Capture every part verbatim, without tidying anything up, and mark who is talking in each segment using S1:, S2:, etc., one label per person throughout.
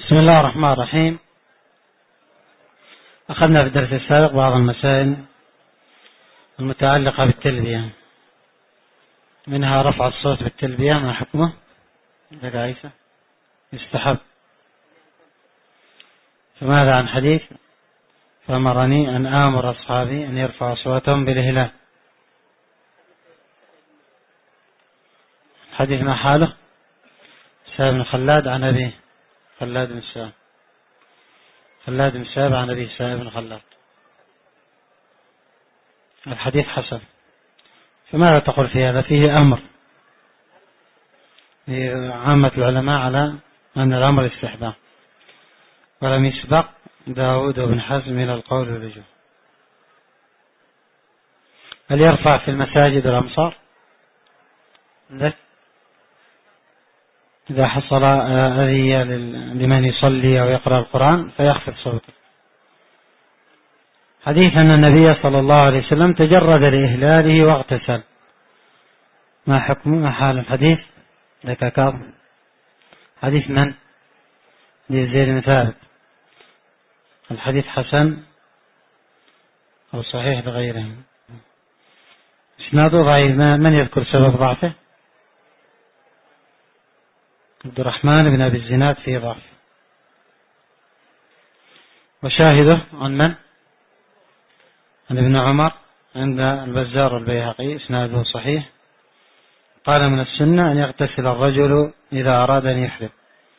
S1: بسم الله الرحمن الرحيم. أخذنا في الدرس السابق بعض المسائل المتعلقة بالتلبية، منها رفع الصوت بالتلبية، ما حكمه؟ لك عيسى يستحب. فماذا عن حديث فأمرني أن آمر أصحابي أن يرفعوا أصواتهم بالإهلال؟ حديث ما حاله؟ سهل بن خلاد عن أبيه، خلاد بن سهل خلاد بن سهل عن أبيه سهل بن خلاد. الحديث حسن. فماذا تقول في هذا؟ فيه أمر عامة العلماء على أن الأمر استحباب، ولم يسبق داود بن حزم إلى القول والرجوع. هل يرفع في المساجد والأمصار؟ إذا حصل أذية لمن يصلي أو يقرأ القرآن فيخفض صوته. حديث أن النبي صلى الله عليه وسلم تجرد لإهلاله واغتسل، ما حكمه؟ ما حال الحديث؟ لك كاظم. حديث من؟ لزيد بن ثابت. الحديث حسن أو صحيح لغيره؟ اسناده ضعيف. من يذكر سبب ضعفه؟ عبد الرحمن بن أبي الزناد فيه ضعف. وشاهده عن من؟ عن ابن عمر عند البزار والبيهقي، اسناده صحيح. قال من السنة أن يغتسل الرجل إذا أراد أن يحرم.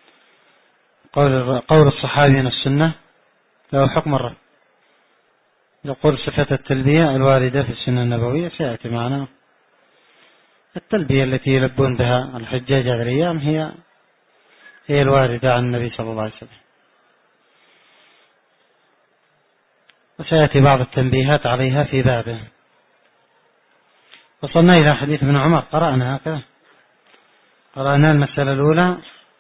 S1: قول, قول الصحابي من السنة له حكم الرفع. يقول صفة التلبية الواردة في السنة النبوية سيأتي معنا. التلبية التي يلبون بها الحجاج هذه الأيام هي هي الواردة عن النبي صلى الله عليه وسلم. وسيأتي بعض التنبيهات عليها في بابه. وصلنا إلى حديث ابن عمر، قرأنا هكذا، قرأنا المسألة الأولى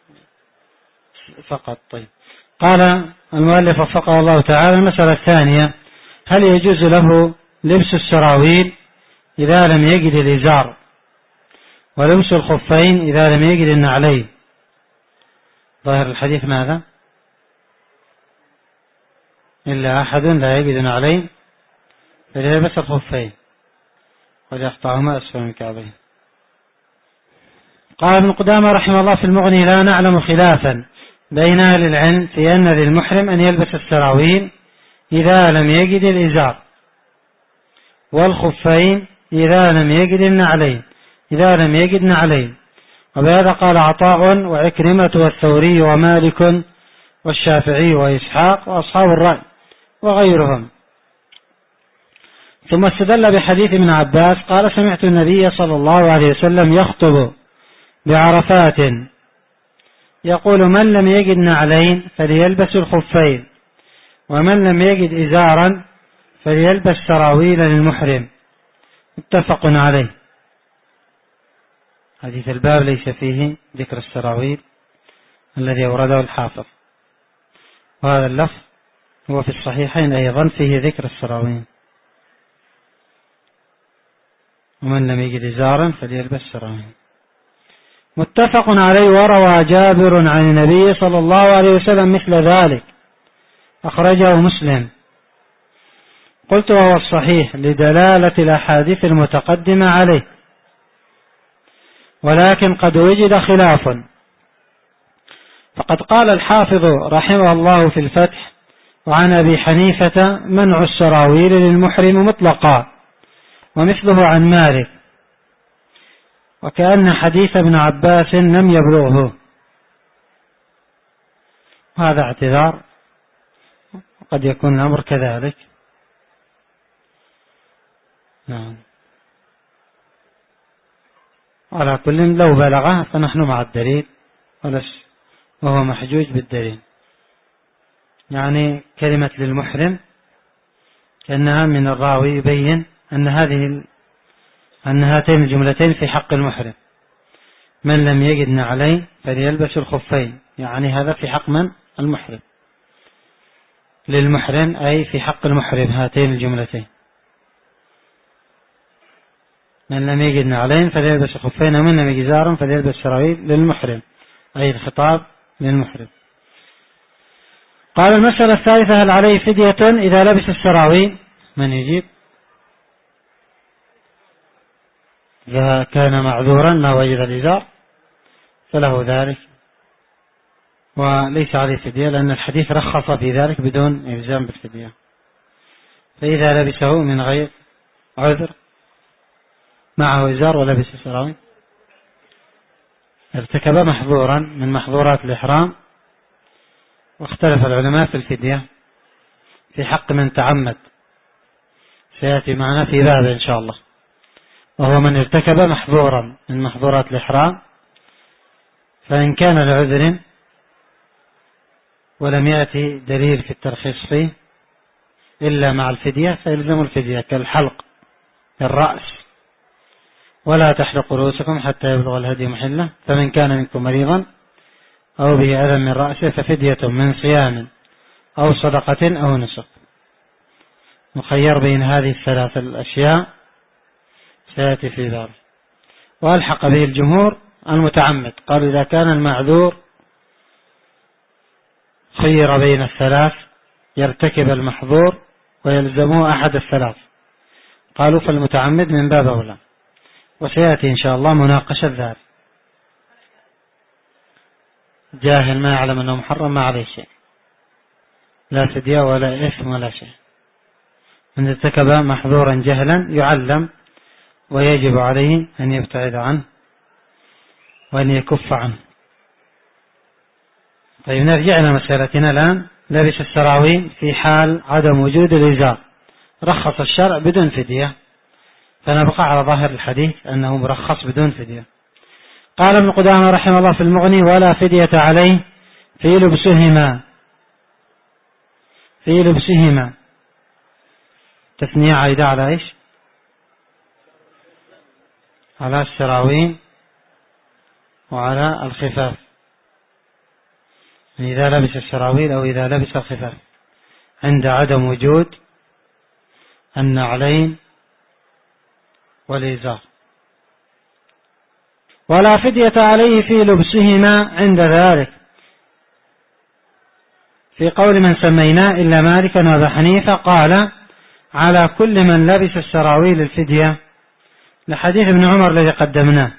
S1: فقط. طيب، قال المؤلف وفقه الله تعالى: المسألة الثانية: هل يجوز له لبس السراويل إذا لم يجد الإزار، ولبس الخفين إذا لم يجد النعلين؟ ظاهر الحديث ماذا؟ إلا أحد لا يجد نعلين فليلبس الخفين وليقطعهما أسفل من الكعبين. قال ابن قدامة رحمه الله في المغني: لا نعلم خلافا بين أهل العلم في أن للمحرم أن يلبس السراويل إذا لم يجد الإزار، والخفين إذا لم يجد النعلين إذا لم يجد نعلين. وبهذا قال عطاء وعكرمة والثوري ومالك والشافعي وإسحاق وأصحاب الرأي وغيرهم. ثم استدل بحديث ابن عباس قال: سمعت النبي صلى الله عليه وسلم يخطب بعرفات يقول: من لم يجد نعلين فليلبس الخفين، ومن لم يجد إزارا فليلبس سراويل للمحرم. متفق عليه. حديث الباب ليس فيه ذكر السراويل الذي أورده الحافظ، وهذا اللفظ هو في الصحيحين أيضا فيه ذكر السراويل: ومن لم يجد إزارا فليلبس سراويل. متفق عليه. وروى جابر عن النبي صلى الله عليه وسلم مثل ذلك، أخرجه مسلم. قلت وهو الصحيح لدلالة الأحاديث المتقدمة عليه، ولكن قد وجد خلاف. فقد قال الحافظ رحمه الله في الفتح: وعن أبي حنيفة منع السراويل للمحرم مطلقا، ومثله عن مالك، وكأن حديث ابن عباس لم يبلغه. هذا اعتذار، قد يكون الأمر كذلك. نعم. على كل لو بلغه فنحن مع الدليل، وهو محجوج بالدليل. يعني كلمة للمحرم كأنها من الراوي يبين أن هذه أن هاتين الجملتين في حق المحرم: من لم يجد نعلين فليلبس الخفين. يعني هذا في حق من؟ المحرم. للمحرم أي في حق المحرم هاتين الجملتين: من لم يجد نعلين فليلبس الخفين، ومن لم يجد إزارا فليلبس سراويل. للمحرم أي الخطاب للمحرم. قال المسألة الثالثة: هل عليه فدية إذا لبس السراويل؟ من يجيب؟ إذا كان معذورا ما وجد الإزار فله ذلك وليس عليه فدية، لأن الحديث رخص في ذلك بدون إلزام بالفدية. فإذا لبسه من غير عذر معه إزار ولبس السراويل ارتكب محظورا من محظورات الإحرام. واختلف العلماء في الفدية في حق من تعمد، سيأتي معنا في باب إن شاء الله، وهو من ارتكب محظورا من محظورات الإحرام، فإن كان لعذر ولم يأتي دليل في الترخيص فيه إلا مع الفدية فيلزم الفدية، كالحلق الرأس: ولا تحلقوا رؤوسكم حتى يبلغ الهدي محله، فمن كان منكم مريضا أو به أذى من رأسه ففدية من صيام أو صدقة أو نسك. مخير بين هذه الثلاث الأشياء سيأتي في ذلك. وألحق به الجمهور المتعمد، قالوا إذا كان المعذور خير بين الثلاث يرتكب المحظور ويلزمه أحد الثلاث، قالوا فالمتعمد من باب أولى. وسيأتي إن شاء الله مناقشة ذلك. جاهل ما يعلم أنه محرم ما عليه شيء، لا فدية ولا إثم ولا شيء. من ارتكب محظورا جهلا يعلم ويجب عليه أن يبتعد عنه وأن يكف عنه. طيب نرجع إلى مسألتنا الآن. لبس السراويل في حال عدم وجود الإزار، رخص الشرع بدون فدية، فنبقى على ظاهر الحديث أنه مرخص بدون فدية. قال ابن قدامة رحمه الله في المغني: ولا فدية عليه في لبسهما. في لبسهما تثنية عايدة على إيش؟ على السراويل وعلى الخفاف، إذا لبس السراويل أو إذا لبس الخفاف عند عدم وجود النعلين والإزار. ولا فدية عليه في لبسهما عند ذلك، في قول من سميناه إلا مالكا وأبا حنيفة قال: على كل من لبس السراويل الفدية، لحديث ابن عمر الذي قدمناه.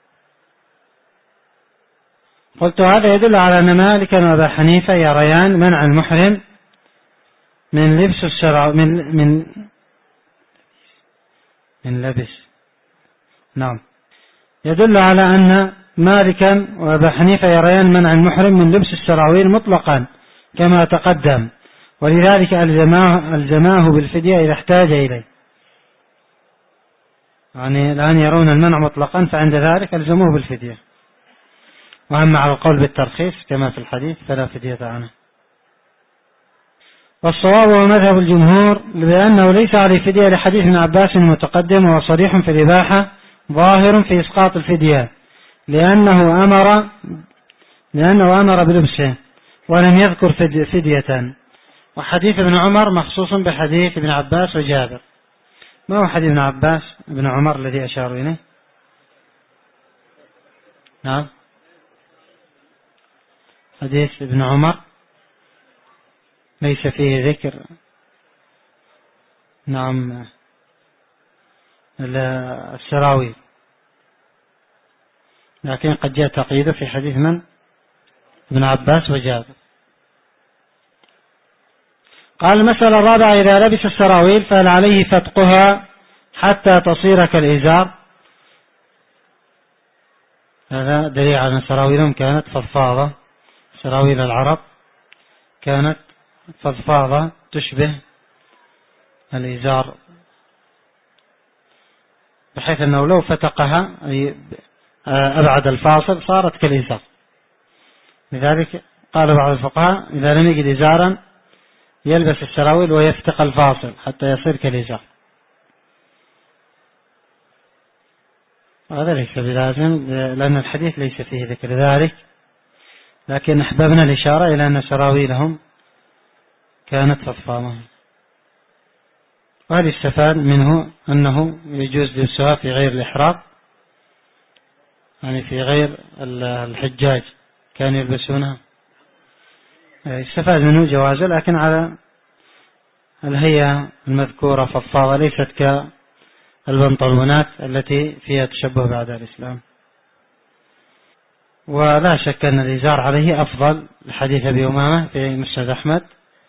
S1: قلت هذا يدل على أن مالكا وأبا حنيفة يريان منع المحرم من لبس السراويل من من من لبس نعم يدل على أن مالكا وأبا حنيفة يريان منع المحرم من لبس السراويل مطلقا كما تقدم، ولذلك ألزماه, ألزماه بالفدية إذا احتاج إليه. يعني الآن يرون المنع مطلقا، فعند ذلك ألزموه بالفدية. وأما على القول بالترخيص كما في الحديث فلا فدية عنه. والصواب ومذهب الجمهور بأنه ليس عليه فدية لحديث ابن عباس المتقدم، وهو صريح في الإباحة ظاهر في إسقاط الفدية، لأنه أمر لأنه أمر بلبسه ولم يذكر فدية. وحديث ابن عمر مخصوص بحديث ابن عباس وجابر. ما هو حديث ابن عباس ابن عمر الذي أشار إليه؟ نعم، حديث ابن عمر ليس فيه ذكر نعم السراويل، لكن قد جاء تقييده في حديث من؟ ابن عباس وجابر. قال المسألة الرابعة: إذا لبس السراويل فهل عليه فتقها حتى تصير كالإزار؟ هذا دليل على أن سراويلهم كانت فضفاضة، سراويل العرب كانت فضفاضة تشبه الإزار، بحيث أنه لو فتقها أي أبعد الفاصل صارت كالإزار. لذلك قال بعض الفقهاء: إذا لم يجد إزارا يلبس السراويل ويفتق الفاصل حتى يصير كالإزار. هذا ليس بلازم، لأن الحديث ليس فيه ذكر ذلك، لكن أحببنا الإشارة إلى أن سراويلهم كانت فضفاضة. وهذا استفاد منه أنه يجوز لبسها في غير الإحرام، يعني في غير الحجاج كانوا يلبسونها يستفاد منه جوازه، لكن على الهيئة المذكورة فضفاضة، ليست كالبنطلونات التي فيها تشبه بأعداء الإسلام. ولا شك أن الإزار عليه أفضل، لحديث أبي أمامة في مسند أحمد: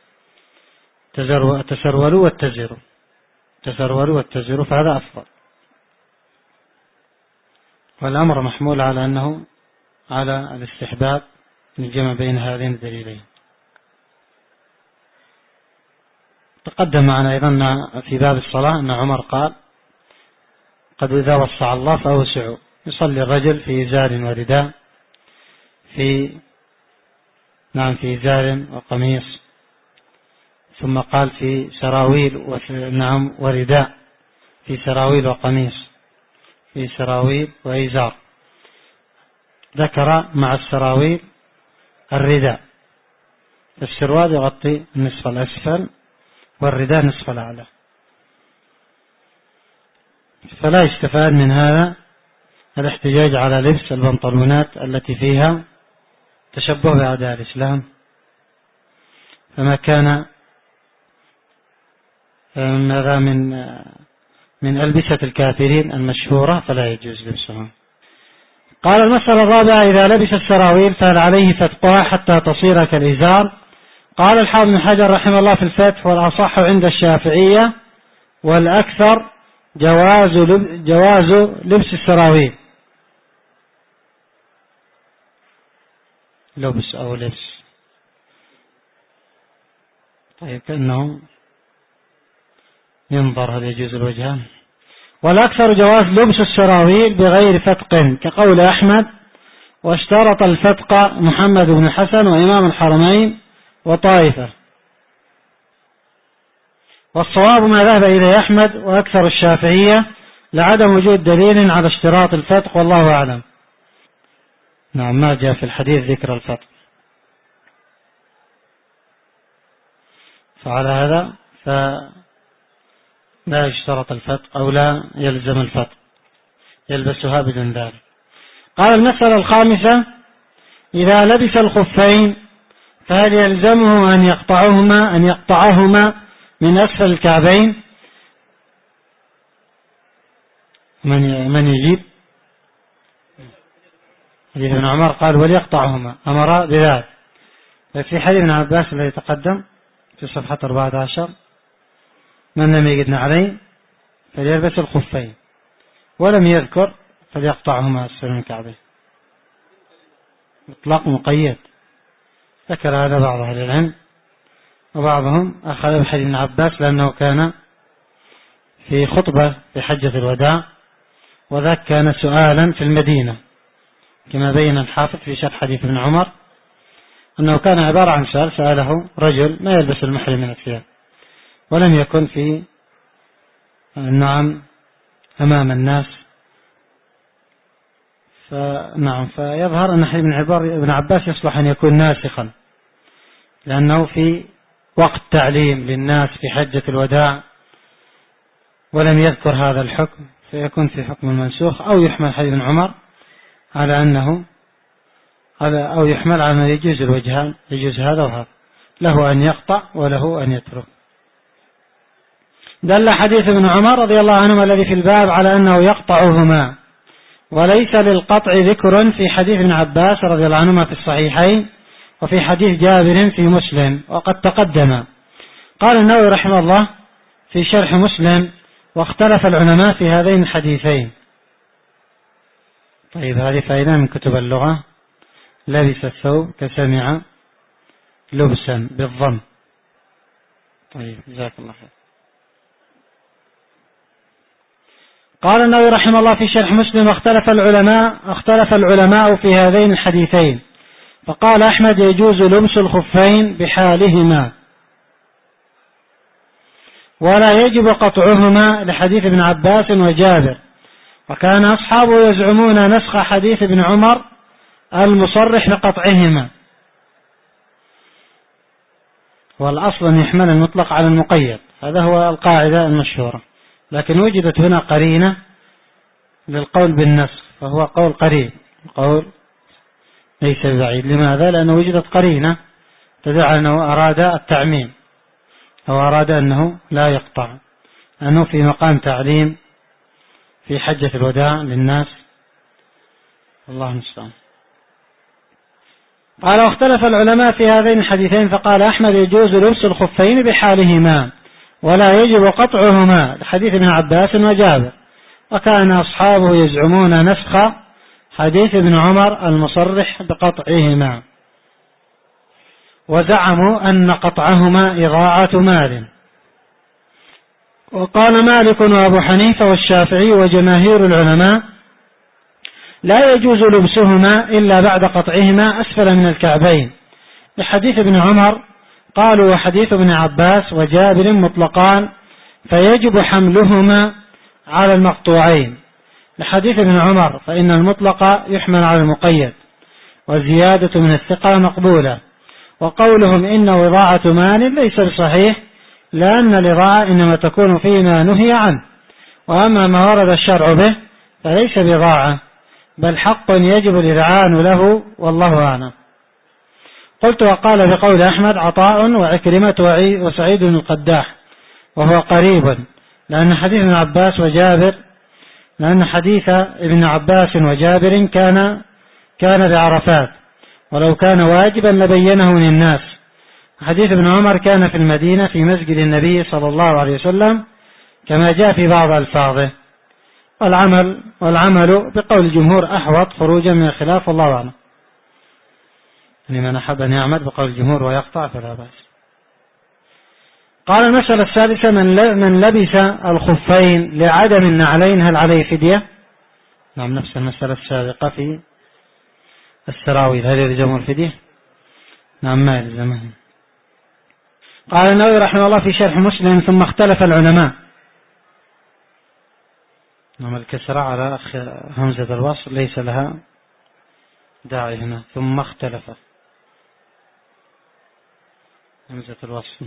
S1: تسرولوا واتزروا، تسرولوا واتزروا، فهذا أفضل. والأمر محمول على أنه على الاستحباب الجمع بين هذين الدليلين. تقدم معنا أيضا في باب الصلاة أن عمر قال: قد إذا وسع الله فأوسعوا. يصلي الرجل في إزار ورداء، في نعم في إزار وقميص، ثم قال في سراويل نعم ورداء، في سراويل وقميص، في سراويل وإزار. ذكر مع السراويل الرداء، السروال يغطي النصف الأسفل والرداء نصف الأعلى. فلا يستفاد من هذا الاحتجاج على لبس البنطلونات التي فيها تشبه بأعداء الإسلام، فما كان هذا من من ألبسة الكافرين المشهورة فلا يجوز لبسها. قال: المسألة الرابعة: إذا لبس السراويل فهل عليه فتقها حتى تصير كالإزار؟ قال الحافظ بن حجر رحمه الله في الفتح: والأصح عند الشافعية والأكثر جواز جواز لبس السراويل. لبس أو لبس، طيب كأنه ينظر هل يجوز الوجهان. والأكثر جواز لبس السراويل بغير فتق، كقول أحمد: واشترط الفتق محمد بن حسن وإمام الحرمين وطائفة. والصواب ما ذهب إليه أحمد وأكثر الشافعية لعدم وجود دليل على اشتراط الفتق، والله أعلم. نعم، ما جاء في الحديث ذكر الفتق، فعلى هذا فلا يشترط الفتق أو لا يلزم الفتق، يلبسها بدون ذلك. قال: المسألة الخامسة: إذا لبس الخفين فهل يلزمه أن يقطعهما أن يقطعهما من أسفل الكعبين؟ من من يجيب؟ حديث ابن عمر قال: وليقطعهما، أمر بذلك. في حديث ابن عباس الذي تقدم في صفحة أربعة عشر: من لم يجد عليه فليلبس الخفين، ولم يذكر فليقطعهما أسفل من الكعبين، مطلق مقيد. ذكر هذا بعض أهل العلم، وبعضهم أخذ بحديث ابن عباس لأنه كان في خطبة في حجة الوداع، وذاك كان سؤالا في المدينة، كما بين الحافظ في شرح حديث ابن عمر أنه كان عبارة عن سؤال سأله رجل ما يلبس المحرم من الثياب، ولم يكن في نعم أمام الناس. فنعم فيظهر أن حديث ابن عباس يصلح أن يكون ناسخا، لأنه في وقت تعليم للناس في حجة الوداع ولم يذكر هذا الحكم، فيكون في حكم المنسوخ، أو يحمل حديث ابن عمر على أنه على أو يحمل على أنه يجوز الوجهان، يجوز هذا وهذا، له أن يقطع وله أن يترك. دل حديث ابن عمر رضي الله عنهما الذي في الباب على أنه يقطعهما، وليس للقطع ذكر في حديث ابن عباس رضي الله عنهما في الصحيحين وفي حديث جابر في مسلم، وقد تقدم. قال النووي رحمه الله في شرح مسلم: واختلف العلماء في هذين الحديثين. طيب، هذه فائدة من كتب اللغة: لبس الثوب كسمع لبسا بالضم. طيب، جزاك الله خير. قال النووي رحمه الله في شرح مسلم: واختلف العلماء اختلف العلماء في هذين الحديثين، فقال أحمد: يجوز لبس الخفين بحالهما، ولا يجب قطعهما، لحديث ابن عباس وجابر. وكان أصحابه يزعمون نسخ حديث ابن عمر المصرح بقطعهما، والأصل أن يحمل المطلق على المقيد، هذا هو القاعدة المشهورة، لكن وجدت هنا قرينة للقول بالنسخ، فهو قول قريب، قول ليس بعيد. لماذا؟ لأن وجدت قرينة تدل على أنه أراد التعميم أو أراد أنه لا يقطع، أنه في مقام تعليم في حجة الوداع للناس. الله المستعان. قال واختلف العلماء في هذين الحديثين، فقال أحمد يجوز لبس الخفين بحالهما ولا يجب قطعهما لحديث ابن عباس وجابر، وكان أصحابه يزعمون نسخ حديث ابن عمر المصرح بقطعهما، وزعموا أن قطعهما إضاعة مال. وقال مالك وأبو حنيفة والشافعي وجماهير العلماء لا يجوز لبسهما إلا بعد قطعهما أسفل من الكعبين لحديث ابن عمر. قالوا وحديث ابن عباس وجابر مطلقان فيجب حملهما على المقطوعين لحديث ابن عمر، فإن المطلق يحمل على المقيد والزيادة من الثقة مقبولة. وقولهم إنه إضاعة مال ليس بصحيح، لأن الإضاعة إنما تكون فيما نهي عنه، وأما ما ورد الشرع به فليس بضاعة بل حق يجب الإذعان له، والله أعلم. قلت وقال بقول أحمد عطاء وعكرمة وسعيد بن القداح، وهو قريب لأن حديث ابن عباس وجابر لأن حديث ابن عباس وجابر كان كان بعرفات، ولو كان واجبا لبينه للناس. حديث ابن عمر كان في المدينة في مسجد النبي صلى الله عليه وسلم كما جاء في بعض ألفاظه. والعمل والعمل بقول الجمهور أحوط خروجا من الخلاف، والله أعلم. لمن أحب أن يعمل بقول الجمهور ويقطع فلا بأس. قال المسألة السادسة من لبس الخفين لعدم النعلين هل عليه فدية؟ نعم، نفس المسألة السابقة في السراويل، هل يلزم الفدية؟ نعم ما يلزمه. قال النووي رحمه الله في شرح مسلم ثم اختلف العلماء. نعم الكسرة على همزة الوصل ليس لها داعي هنا، ثم اختلف همزة الوصل.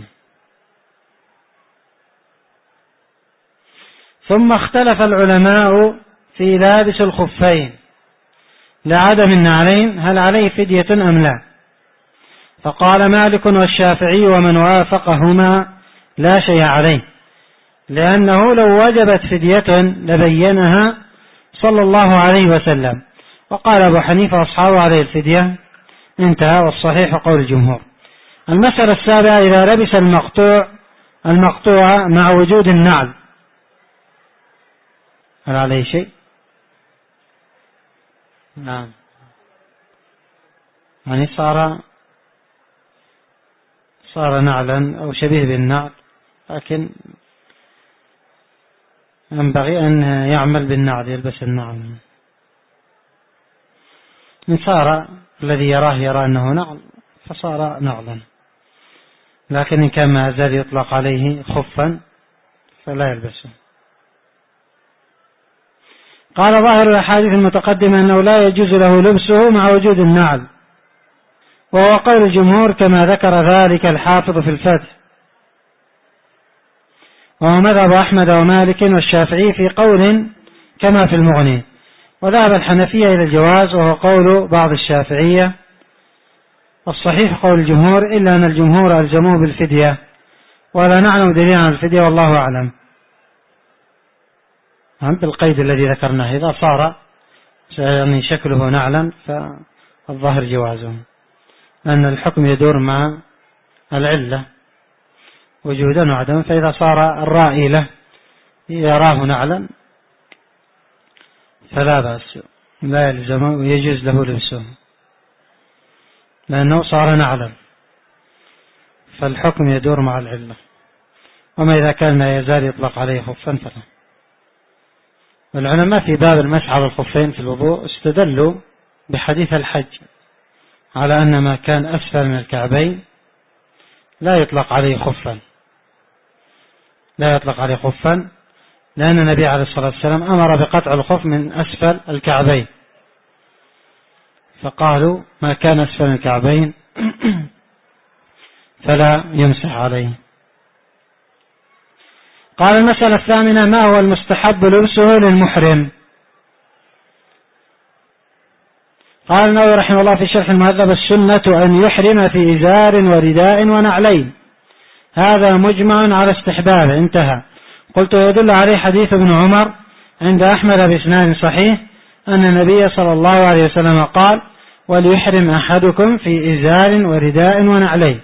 S1: ثم اختلف العلماء في لابس الخفين لعدم النعلين هل عليه فدية أم لا؟ فقال مالك والشافعي ومن وافقهما لا شيء عليه، لأنه لو وجبت فدية لبينها صلى الله عليه وسلم. وقال أبو حنيفة أصحابه عليه الفدية، انتهى، والصحيح قول الجمهور. المسألة السابعة إذا لبس المقطوع المقطوع مع وجود النعل هل عليه شيء؟ نعم، يعني صار صار نعلا أو شبيه بالنعل، لكن ينبغي أن يعمل بالنعل، يلبس النعل. إن صار الذي يراه يرى أنه نعل فصار نعلا، لكن إن كان ما زال يطلق عليه خفا فلا يلبسه. قال ظاهر الأحاديث المتقدمة أنه لا يجوز له لبسه مع وجود النعل، وهو قول الجمهور كما ذكر ذلك الحافظ في الفتح، وهو مذهب أحمد ومالك والشافعي في قول كما في المغني. وذهب الحنفية إلى الجواز وهو قول بعض الشافعية، والصحيح قول الجمهور، إلا أن الجمهور ألزموه بالفدية ولا نعلم دليل عن الفدية، والله أعلم. بالقيد الذي ذكرناه إذا صار يعني شكله نعلا فالظاهر جوازه، لأن الحكم يدور مع العلة وجودا وعدما، فإذا صار الرائي له يراه نعلا فلا بأس، لا يلزم ويجوز له لبسه لأنه صار نعلا، فالحكم يدور مع العلة. وما إذا كان لا يزال يطلق عليه خفا فلا. والعلماء في باب المسح على الخفين في الوضوء استدلوا بحديث الحج على أن ما كان أسفل من الكعبين لا يطلق عليه خفا، لا يطلق عليه خفا، لأن النبي عليه الصلاة والسلام أمر بقطع الخف من أسفل الكعبين، فقالوا ما كان أسفل الكعبين فلا يمسح عليه. قال المسألة الثامنة ما هو المستحب لبسه للمحرم؟ قال النووي رحمه الله في شرح المهذب: السنة أن يحرم في إزار ورداء ونعلين، هذا مجمع على استحبابه. انتهى. قلت: يدل عليه حديث ابن عمر عند أحمد بإسناد صحيح أن النبي صلى الله عليه وسلم قال: وليحرم أحدكم في إزار ورداء ونعلين.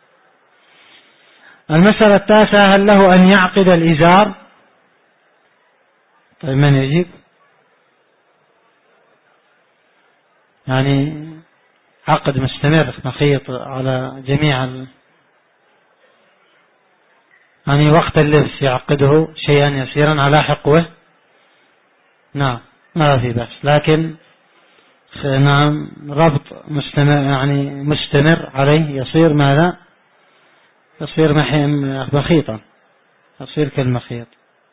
S1: المسألة التاسعة: هل له أن يعقد الإزار؟ طيب من يجيب؟ يعني عقد مستمر مخيط على جميع ال... يعني وقت اللبس يعقده شيئا يسيرا على حقوه. نعم ما في بأس، لكن نعم ربط مستمر يعني مستمر عليه يصير ماذا؟ يصير مخيطا، يصير كالمخيط.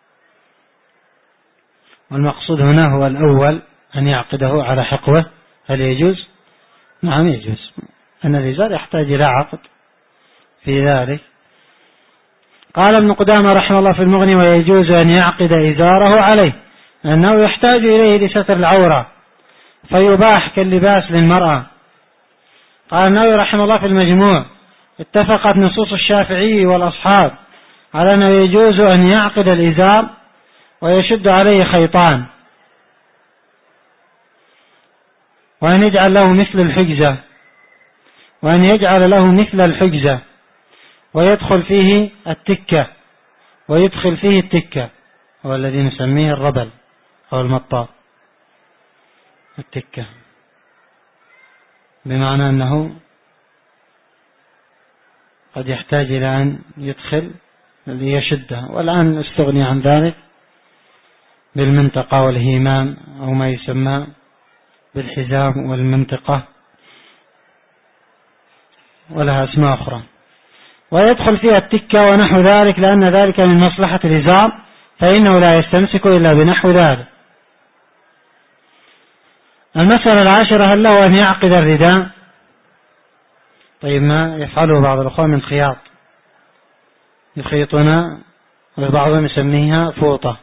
S1: والمقصود هنا هو الأول أن يعقده على حقوه. هل يجوز؟ نعم يجوز، أن الإزار يحتاج إلى عقد في ذلك. قال ابن قدامة رحمه الله في المغني: ويجوز أن يعقد إزاره عليه لأنه يحتاج إليه لستر العورة فيباح كاللباس للمرأة. قال النووي رحمه الله في المجموع: اتفقت نصوص الشافعي والأصحاب على أنه يجوز أن يعقد الإزار ويشد عليه خيطان، وأن يجعل له مثل الحجزة وأن يجعل له مثل الحجزة ويدخل فيه التكة ويدخل فيه التكة هو الذي نسميه الربل أو المطاط. التكة بمعنى أنه قد يحتاج إلى أن يدخل ليشدها، والآن استغني عن ذلك بالمنطقة والهيمان أو ما يسمى بالحزام والمنطقة، ولها اسماء أخرى. ويدخل فيها التكة ونحو ذلك، لأن ذلك من مصلحة الإزار فإنه لا يستمسك إلا بنحو ذلك. المسألة العاشرة: هل له أن يعقد الرداء؟ طيب ما يفعله بعض الأخوة من خياط، يخيطنا وبعضهم يسميها فوطة،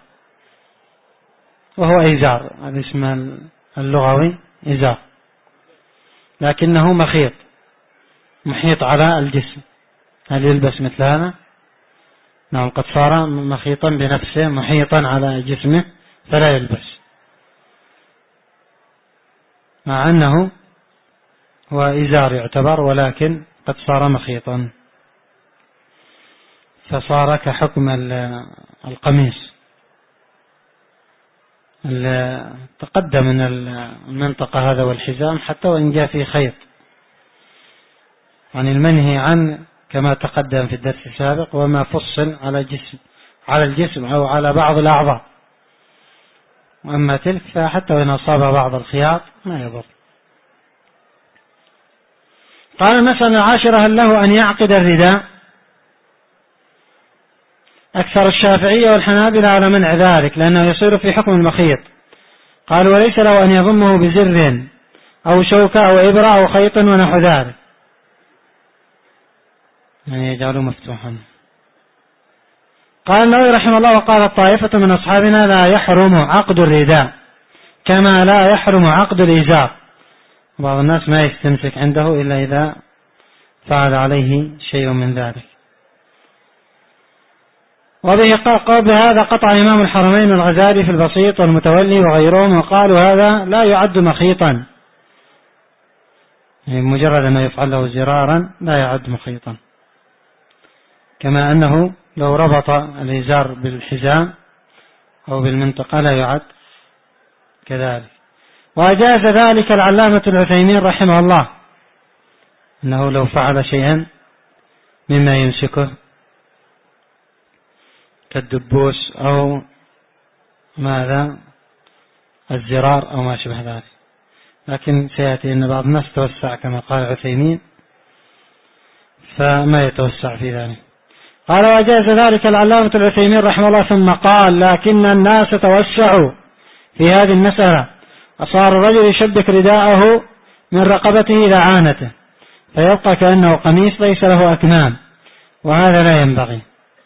S1: وهو إزار، الاسم اللغوي إزار، لكنه مخيط محيط على الجسم. هل يلبس مثل هذا؟ نعم، قد صار مخيطا بنفسه محيطا على جسمه فلا يلبس، مع أنه هو إزار يعتبر، ولكن قد صار مخيطا فصار كحكم القميص. تقدم من المنطقة هذا والحزام حتى وإن جاء فيه خيط، عن المنهي عن كما تقدم في الدرس السابق وما فصل على جسم على الجسم أو على بعض الأعضاء، وأما تلك فحتى وإن أصاب بعض الخياط ما يضر. قال المسألة العاشرة: هل له أن يعقد الرداء؟ أكثر الشافعية والحنابلة على منع ذلك لأنه يصير في حكم المخيط. قال: وليس له أن يضمه بزر أو شوكة أو إبرة أو خيط ونحو ذلك، يعني يجعله مفتوحا. قال النووي رحمه الله: وقال الطائفة من أصحابنا: لا يحرم عقد الرداء كما لا يحرم عقد الإزار. بعض الناس ما يستمسك عنده إلا إذا فعل عليه شيء من ذلك. وبه قال بهذا قطع إمام الحرمين الغزالي في البسيط والمتولي وغيرهم، وقالوا هذا لا يعد مخيطا، يعني مجرد أنه يفعل له زرارا لا يعد مخيطا، كما أنه لو ربط الإزار بالحزام أو بالمنطقة لا يعد كذلك. وأجاز ذلك العلامة العثيمين رحمه الله، أنه لو فعل شيئا مما يمسكه كالدبوس أو ماذا الزرار أو ما شبه ذلك، لكن سيأتي أن بعض الناس توسع كما قال عثيمين فما يتوسع في ذلك. قال: وجاز ذلك العلامة العثيمين رحمه الله، ثم قال: لكن الناس توسعوا في هذه المسألة، وصار الرجل يشبك رداءه من رقبته إلى عانته فيبقى كأنه قميص ليس له أكمام، وهذا لا ينبغي.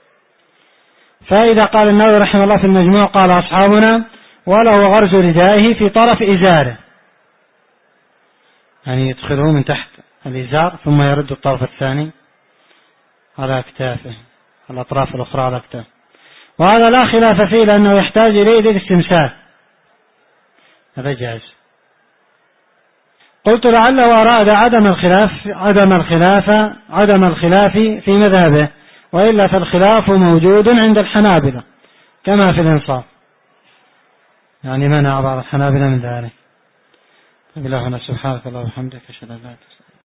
S1: فإذا قال النووي رحمه الله في المجموع: قال أصحابنا: وله غرز ردائه في طرف إزاره. يعني يدخله من تحت الإزار ثم يرد الطرف الثاني على أكتافه، الأطراف الأخرى على أكتافه، وهذا لا خلاف فيه لأنه يحتاج إليه للاستمسال، هذا جائز. قلت لعله أراد عدم الخلاف عدم الخلاف عدم الخلاف في مذهبه، وإلا فالخلاف موجود عند الحنابلة كما في الإنصاف، يعني منع بعض الحنابلة من ذلك. إلهنا سبحانك اللهم وبحمدك أشهد أن لا إله إلا أنت.